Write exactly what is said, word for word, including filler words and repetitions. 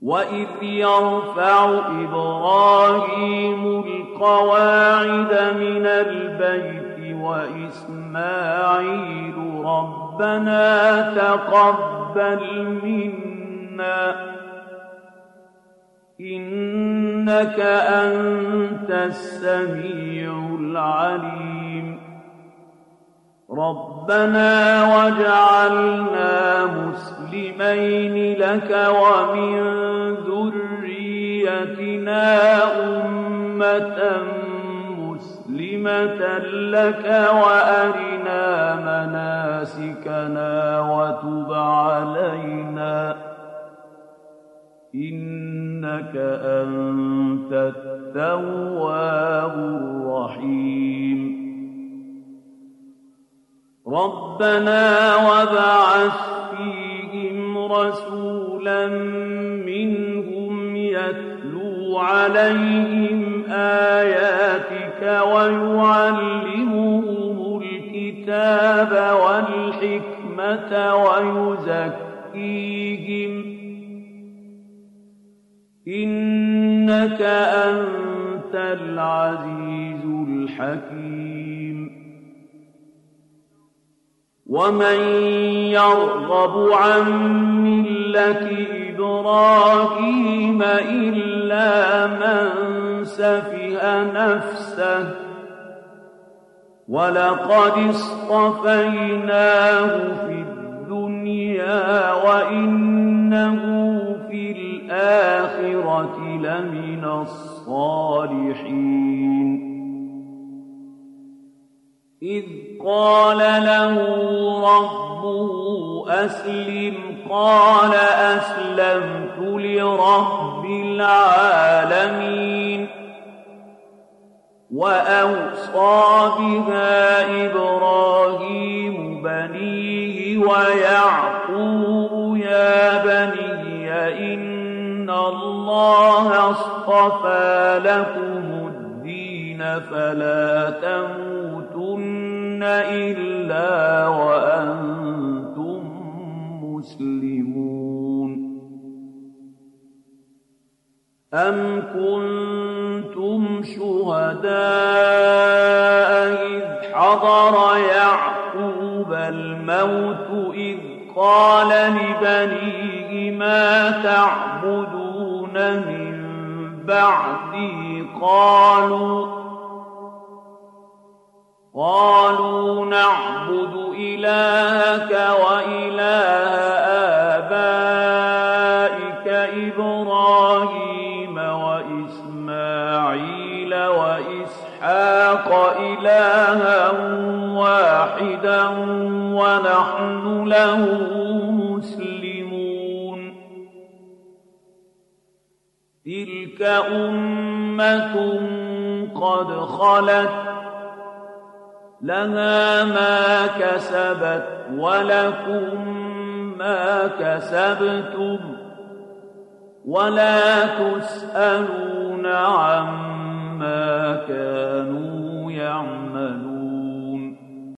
وَإِذْ يَرْفَعُ إِبْرَاهِيمُ الْقَوَاعِدَ مِنَ الْبَيْتِ وَإِسْمَاعِيلُ رَبَّنَا تَقَبَّلْ مِنَّا إِنَّكَ أَنتَ السَّمِيعُ الْعَلِيمُ رَبَّنَا وَاجْعَلْنَا مُسْلِمَيْنِ لَكَ وَمِن ذُرِّيَّتِنَا أُمَّةً مُّسْلِمَةً لَكَ وَأَرِنَا مَنَاسِكَنَا وَتُبْ عَلَيْنَا إِنَّكَ أَنتَ التَّوَّابُ الرَّحِيمُ رَبَّنَا وَابْعَثْ فِيهِمْ رَسُولًا مِّنْهُمْ يَتْلُو عَلَيْهِمْ آيَاتِكَ وَيُعَلِّمُهُمُ الْكِتَابَ وَالْحِكْمَةَ وَيُزَكِّيهِمْ إِنَّكَ أَنتَ الْعَزِيزُ الْحَكِيمُ وَمَن يَرْغَبُ عَن مِّلَّةِ إِبْرَاهِيمَ إِلَّا مَن سَفِهَ نَفْسَهُ وَلَقَدِ اصْطَفَيْنَاهُ فِي الدُّنْيَا وَإِنَّهُ فِي الْآخِرَةِ لَمِنَ الصَّالِحِينَ إِذْ قَالَ لَهُ رَبُّهُ أَسْلِمْ قَالَ أَسْلَمْتُ لِرَبِّ الْعَالَمِينَ وَأَوْصَىٰ بِهَا إِبْرَاهِيمُ بَنِيهِ وَيَعْقُوبُ يَا بَنِيَّ إِنَّ اللَّهَ اصْطَفَىٰ لَكُمُ الدِّينَ فَلَا تَمُوتُنَّ إِلَّا وَأَنتُم مسلمون أَمْ كُنتُمْ شُهَدَاءَ إِذْ حَضَرَ يَعْقُوبَ الْمَوْتُ إِذْ قَالَ لِبَنِيهِ مَا تَعْبُدُونَ مِن بَعْدِي قَالُوا قالوا نعبد إلهك وإله آبائك إبراهيم وإسماعيل وإسحاق إلها واحدا ونحن له مسلمون تلك أمة قد خلت لها ما كسبت ولكم ما كسبتم ولا تسألون عما كانوا يعملون